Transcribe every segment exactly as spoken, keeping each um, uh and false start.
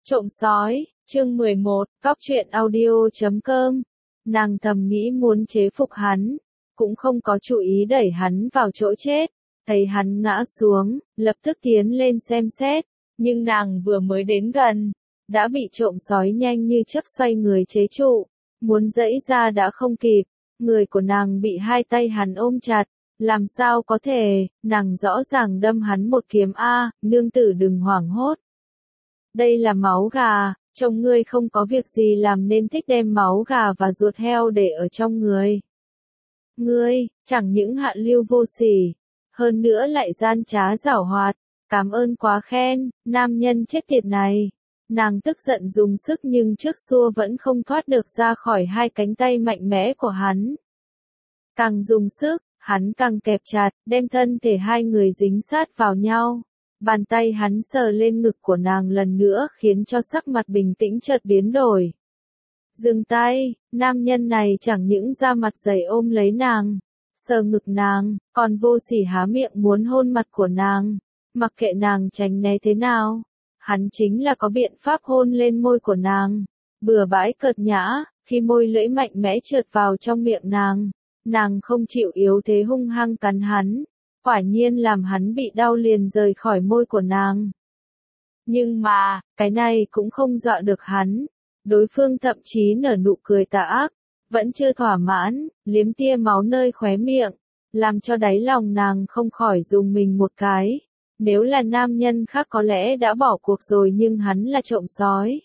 Trộm sói, chương mười một, Góc truyện audio chấm com. Nàng thầm nghĩ muốn chế phục hắn, cũng không có chú ý đẩy hắn vào chỗ chết. Thấy hắn ngã xuống, lập tức tiến lên xem xét, nhưng nàng vừa mới đến gần, đã bị trộm sói nhanh như chớp xoay người chế trụ, muốn giãy ra đã không kịp, người của nàng bị hai tay hắn ôm chặt, làm sao có thể, nàng rõ ràng đâm hắn một kiếm a, nương tử đừng hoảng hốt. Đây là máu gà, chồng ngươi không có việc gì làm nên thích đem máu gà và ruột heo để ở trong người. Ngươi, chẳng những hạ lưu vô sỉ, hơn nữa lại gian trá giảo hoạt, cảm ơn quá khen, nam nhân chết tiệt này. Nàng tức giận dùng sức nhưng trước xua vẫn không thoát được ra khỏi hai cánh tay mạnh mẽ của hắn. Càng dùng sức, hắn càng kẹp chặt, đem thân thể hai người dính sát vào nhau. Bàn tay hắn sờ lên ngực của nàng lần nữa khiến cho sắc mặt bình tĩnh chợt biến đổi. Dừng tay, nam nhân này chẳng những ra mặt dày ôm lấy nàng, sờ ngực nàng, còn vô sỉ há miệng muốn hôn mặt của nàng. Mặc kệ nàng tránh né thế nào, hắn chính là có biện pháp hôn lên môi của nàng. Bừa bãi cợt nhã, khi môi lưỡi mạnh mẽ trượt vào trong miệng nàng, nàng không chịu yếu thế hung hăng cắn hắn. Quả nhiên làm hắn bị đau liền rời khỏi môi của nàng. Nhưng mà, cái này cũng không dọa được hắn. Đối phương thậm chí nở nụ cười tà ác, vẫn chưa thỏa mãn, liếm tia máu nơi khóe miệng, làm cho đáy lòng nàng không khỏi rùng mình một cái. Nếu là nam nhân khác có lẽ đã bỏ cuộc rồi nhưng hắn là trộm sói.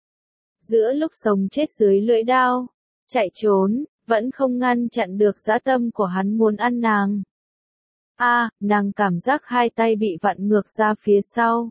Giữa lúc sống chết dưới lưỡi đao, chạy trốn, vẫn không ngăn chặn được dã tâm của hắn muốn ăn nàng. A, à, nàng cảm giác hai tay bị vặn ngược ra phía sau.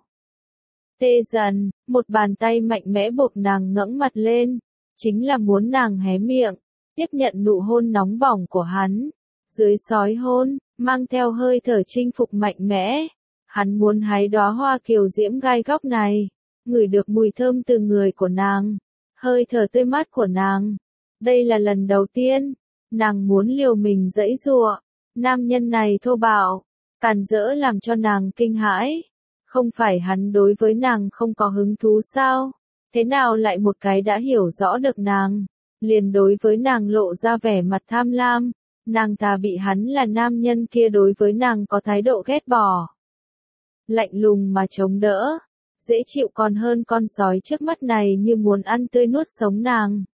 Tê dần, một bàn tay mạnh mẽ bộp nàng ngẩng mặt lên, chính là muốn nàng hé miệng, tiếp nhận nụ hôn nóng bỏng của hắn. Dưới sói hôn, mang theo hơi thở chinh phục mạnh mẽ, hắn muốn hái đóa hoa kiều diễm gai góc này, ngửi được mùi thơm từ người của nàng, hơi thở tươi mát của nàng. Đây là lần đầu tiên, nàng muốn liều mình giãy giụa. Nam nhân này thô bạo, càn rỡ làm cho nàng kinh hãi. Không phải hắn đối với nàng không có hứng thú sao? Thế nào lại một cái đã hiểu rõ được nàng, liền đối với nàng lộ ra vẻ mặt tham lam. Nàng thà bị hắn là nam nhân kia đối với nàng có thái độ ghét bỏ. Lạnh lùng mà chống đỡ, dễ chịu còn hơn con sói trước mắt này như muốn ăn tươi nuốt sống nàng.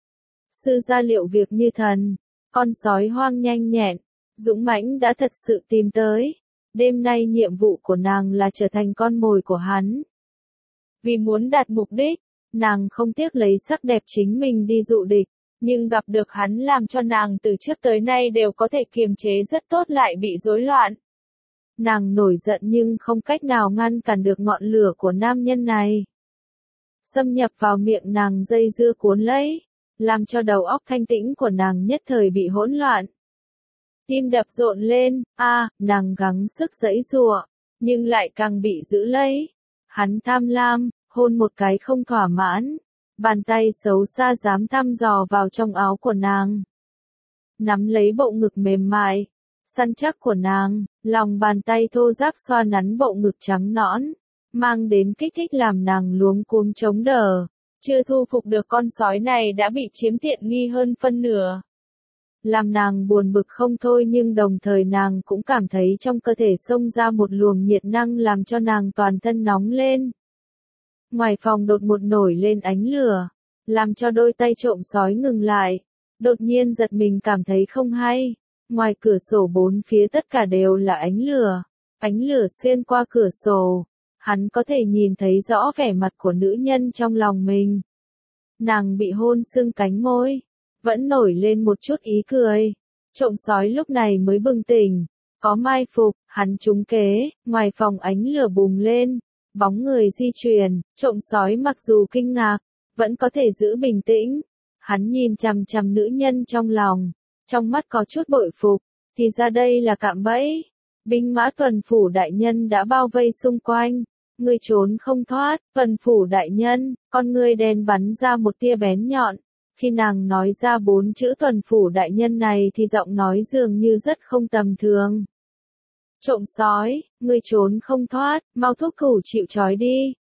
Sư gia liệu việc như thần, con sói hoang nhanh nhẹn. Dũng mãnh đã thật sự tìm tới. Đêm nay nhiệm vụ của nàng là trở thành con mồi của hắn. Vì muốn đạt mục đích, nàng không tiếc lấy sắc đẹp chính mình đi dụ địch, nhưng gặp được hắn làm cho nàng từ trước tới nay đều có thể kiềm chế rất tốt lại bị rối loạn. Nàng nổi giận nhưng không cách nào ngăn cản được ngọn lửa của nam nhân này. Xâm nhập vào miệng nàng dây dưa cuốn lấy, làm cho đầu óc thanh tĩnh của nàng nhất thời bị hỗn loạn. Tim đập rộn lên, a, à, nàng gắng sức giãy giụa, nhưng lại càng bị giữ lấy. Hắn tham lam, hôn một cái không thỏa mãn, bàn tay xấu xa dám thăm dò vào trong áo của nàng. Nắm lấy bộ ngực mềm mại, săn chắc của nàng, lòng bàn tay thô ráp xoa nắn bộ ngực trắng nõn, mang đến kích thích làm nàng luống cuống chống đỡ. Chưa thu phục được con sói này đã bị chiếm tiện nghi hơn phân nửa. Làm nàng buồn bực không thôi nhưng đồng thời nàng cũng cảm thấy trong cơ thể xông ra một luồng nhiệt năng làm cho nàng toàn thân nóng lên. Ngoài phòng đột một nổi lên ánh lửa, làm cho đôi tay trộm sói ngừng lại. Đột nhiên giật mình cảm thấy không hay. Ngoài cửa sổ bốn phía tất cả đều là ánh lửa. Ánh lửa xuyên qua cửa sổ. Hắn có thể nhìn thấy rõ vẻ mặt của nữ nhân trong lòng mình. Nàng bị hôn sưng cánh môi. Vẫn nổi lên một chút ý cười. Trộm sói lúc này mới bừng tỉnh. Có mai phục, hắn trúng kế, ngoài phòng ánh lửa bùng lên. Bóng người di chuyển, trộm sói mặc dù kinh ngạc, vẫn có thể giữ bình tĩnh. Hắn nhìn chằm chằm nữ nhân trong lòng, trong mắt có chút bội phục. Thì ra đây là cạm bẫy. Binh mã tuần phủ đại nhân đã bao vây xung quanh. Ngươi trốn không thoát, tuần phủ đại nhân, con ngươi đen bắn ra một tia bén nhọn. Khi nàng nói ra bốn chữ tuần phủ đại nhân này thì giọng nói dường như rất không tầm thường. Trộm sói, ngươi trốn không thoát, mau thúc thủ chịu trói đi.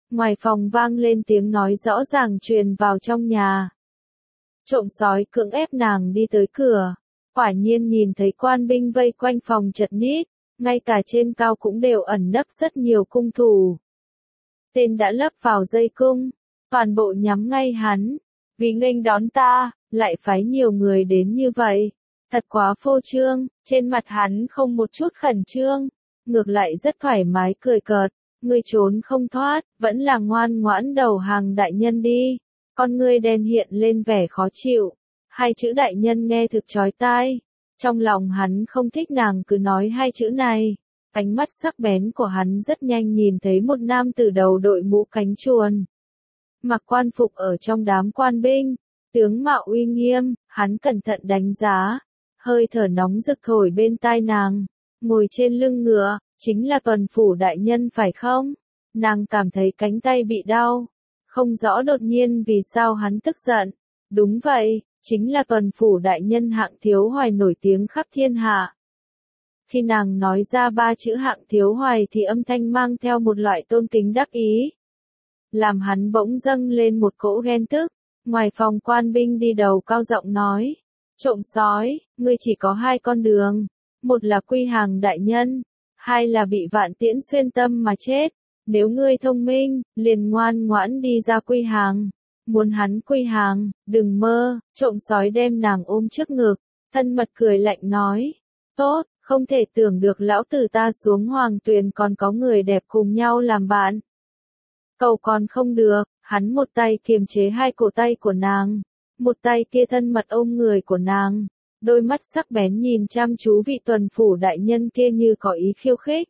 Ngoài phòng vang lên tiếng nói rõ ràng truyền vào trong nhà. Trộm sói cưỡng ép nàng đi tới cửa. Quả nhiên nhìn thấy quan binh vây quanh phòng chật ních, ngay cả trên cao cũng đều ẩn nấp rất nhiều cung thủ. Tên đã lấp vào dây cung, toàn bộ nhắm ngay hắn. Vì nghênh đón ta, lại phái nhiều người đến như vậy. Thật quá phô trương, trên mặt hắn không một chút khẩn trương, ngược lại rất thoải mái cười cợt. Ngươi trốn không thoát, vẫn là ngoan ngoãn đầu hàng đại nhân đi. Con ngươi đen hiện lên vẻ khó chịu. Hai chữ đại nhân nghe thực chói tai. Trong lòng hắn không thích nàng cứ nói hai chữ này. Ánh mắt sắc bén của hắn rất nhanh nhìn thấy một nam tử đầu đội mũ cánh chuồn. Mặc quan phục ở trong đám quan binh. Tướng mạo uy nghiêm, hắn cẩn thận đánh giá. Hơi thở nóng rực thổi bên tai nàng. Ngồi trên lưng ngựa, chính là tuần phủ đại nhân phải không? Nàng cảm thấy cánh tay bị đau. Không rõ đột nhiên vì sao hắn tức giận. Đúng vậy, chính là tuần phủ đại nhân Hạng Thiếu Hoài nổi tiếng khắp thiên hạ. Khi nàng nói ra ba chữ Hạng Thiếu Hoài thì âm thanh mang theo một loại tôn kính đắc ý. Làm hắn bỗng dâng lên một cỗ ghen tức. Ngoài phòng quan binh đi đầu cao giọng nói. Trộm sói, ngươi chỉ có hai con đường. Một là quy hàng đại nhân, hai là bị vạn tiễn xuyên tâm mà chết. Nếu ngươi thông minh, liền ngoan ngoãn đi ra quy hàng. Muốn hắn quy hàng, đừng mơ. Trộm sói đem nàng ôm trước ngực, thân mật cười lạnh nói. Tốt, không thể tưởng được lão tử ta xuống hoàng tuyền còn có người đẹp cùng nhau làm bạn. Cầu còn không được, hắn một tay kiềm chế hai cổ tay của nàng, một tay kia thân mật ôm người của nàng. Đôi mắt sắc bén nhìn chăm chú vị tuần phủ đại nhân kia như có ý khiêu khích.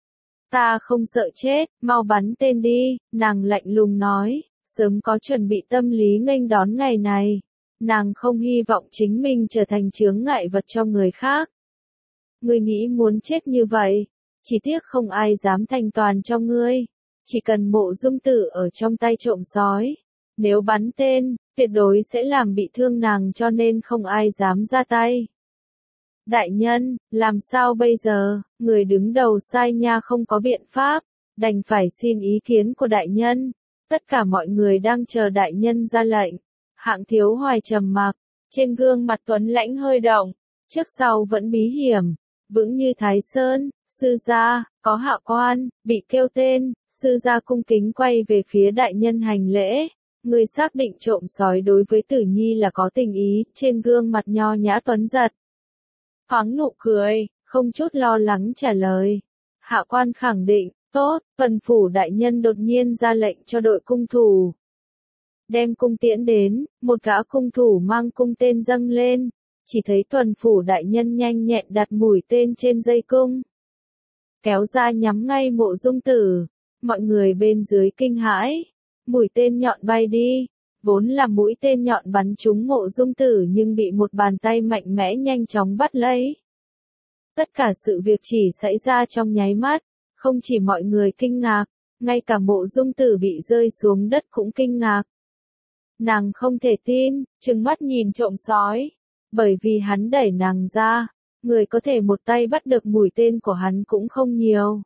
Ta không sợ chết, mau bắn tên đi, nàng lạnh lùng nói, sớm có chuẩn bị tâm lý nghênh đón ngày này. Nàng không hy vọng chính mình trở thành chướng ngại vật cho người khác. Ngươi nghĩ muốn chết như vậy, chỉ tiếc không ai dám thành toàn cho ngươi. Chỉ cần Mộ Dung Tử ở trong tay trộm sói, nếu bắn tên, tuyệt đối sẽ làm bị thương nàng cho nên không ai dám ra tay. Đại nhân, làm sao bây giờ, người đứng đầu sai nha không có biện pháp, đành phải xin ý kiến của đại nhân. Tất cả mọi người đang chờ đại nhân ra lệnh. Hạng Thiếu Hoài trầm mặc, trên gương mặt tuấn lãnh hơi động, trước sau vẫn bí hiểm, vững như Thái Sơn. Sư gia, có hạ quan, bị kêu tên, sư gia cung kính quay về phía đại nhân hành lễ. Người xác định trộm sói đối với Tử Nhi là có tình ý, trên gương mặt nho nhã tuấn giật. Thoáng nụ cười, không chút lo lắng trả lời. Hạ quan khẳng định, tốt, tuần phủ đại nhân đột nhiên ra lệnh cho đội cung thủ. Đem cung tiễn đến, một gã cung thủ mang cung tên dâng lên, chỉ thấy tuần phủ đại nhân nhanh nhẹn đặt mũi tên trên dây cung. Kéo ra nhắm ngay Mộ Dung Tử, mọi người bên dưới kinh hãi, mũi tên nhọn bay đi, vốn là mũi tên nhọn bắn trúng Mộ Dung Tử nhưng bị một bàn tay mạnh mẽ nhanh chóng bắt lấy. Tất cả sự việc chỉ xảy ra trong nháy mắt, không chỉ mọi người kinh ngạc, ngay cả Mộ Dung Tử bị rơi xuống đất cũng kinh ngạc. Nàng không thể tin, trừng mắt nhìn trộm sói, bởi vì hắn đẩy nàng ra. Người có thể một tay bắt được mũi tên của hắn cũng không nhiều.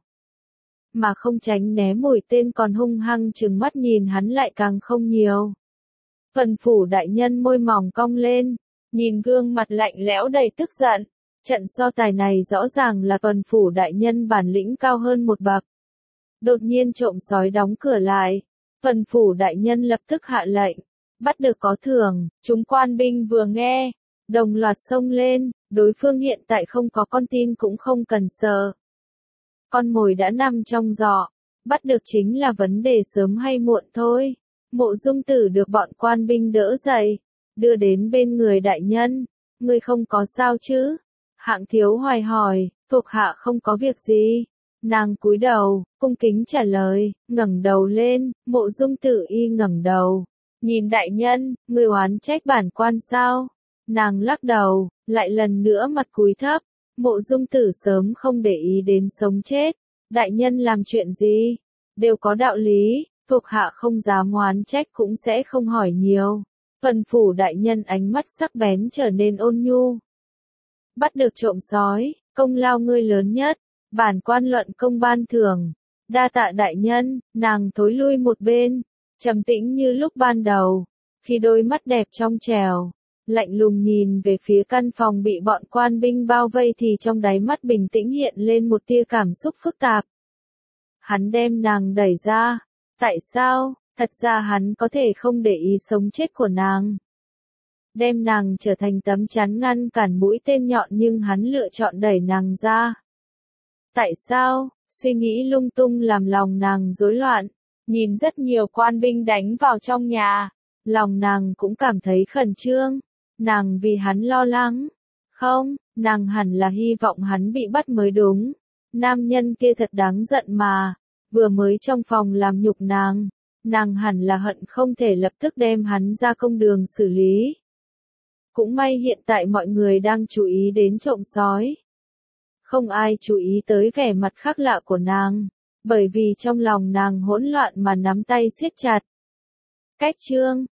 Mà không tránh né mũi tên còn hung hăng trừng mắt nhìn hắn lại càng không nhiều. Tuần phủ đại nhân môi mỏng cong lên, nhìn gương mặt lạnh lẽo đầy tức giận. Trận so tài này rõ ràng là tuần phủ đại nhân bản lĩnh cao hơn một bậc. Đột nhiên trộm sói đóng cửa lại. Tuần phủ đại nhân lập tức hạ lệnh. Bắt được có thưởng, chúng quan binh vừa nghe, đồng loạt xông lên. Đối phương hiện tại không có con tin cũng không cần sợ. Con mồi đã nằm trong giỏ, bắt được chính là vấn đề sớm hay muộn thôi. Mộ Dung Tử được bọn quan binh đỡ dậy, đưa đến bên người đại nhân. Ngươi không có sao chứ? Hạng Thiếu Hoài hỏi, thuộc hạ không có việc gì. Nàng cúi đầu, cung kính trả lời, ngẩng đầu lên, Mộ Dung Tử y ngẩng đầu. Nhìn đại nhân, ngươi oán trách bản quan sao? Nàng lắc đầu, lại lần nữa mặt cúi thấp. Mộ Dung Tử sớm không để ý đến sống chết. Đại nhân làm chuyện gì? Đều có đạo lý, thuộc hạ không dám oán trách cũng sẽ không hỏi nhiều. Tuần phủ đại nhân ánh mắt sắc bén trở nên ôn nhu. Bắt được trộm sói, công lao ngươi lớn nhất. Bản quan luận công ban thưởng. Đa tạ đại nhân, nàng thối lui một bên, trầm tĩnh như lúc ban đầu, khi đôi mắt đẹp trong trèo, lạnh lùng nhìn về phía căn phòng bị bọn quan binh bao vây thì trong đáy mắt bình tĩnh hiện lên một tia cảm xúc phức tạp. Hắn đem nàng đẩy ra, tại sao? Thật ra hắn có thể không để ý sống chết của nàng. Đem nàng trở thành tấm chắn ngăn cản mũi tên nhọn nhưng hắn lựa chọn đẩy nàng ra. Tại sao? Suy nghĩ lung tung làm lòng nàng rối loạn. Nhìn rất nhiều quan binh đánh vào trong nhà. Lòng nàng cũng cảm thấy khẩn trương. Nàng vì hắn lo lắng. Không, nàng hẳn là hy vọng hắn bị bắt mới đúng. Nam nhân kia thật đáng giận mà. Vừa mới trong phòng làm nhục nàng. Nàng hẳn là hận không thể lập tức đem hắn ra công đường xử lý. Cũng may hiện tại mọi người đang chú ý đến trộm sói. Không ai chú ý tới vẻ mặt khác lạ của nàng, bởi vì trong lòng nàng hỗn loạn mà nắm tay siết chặt. Cách chương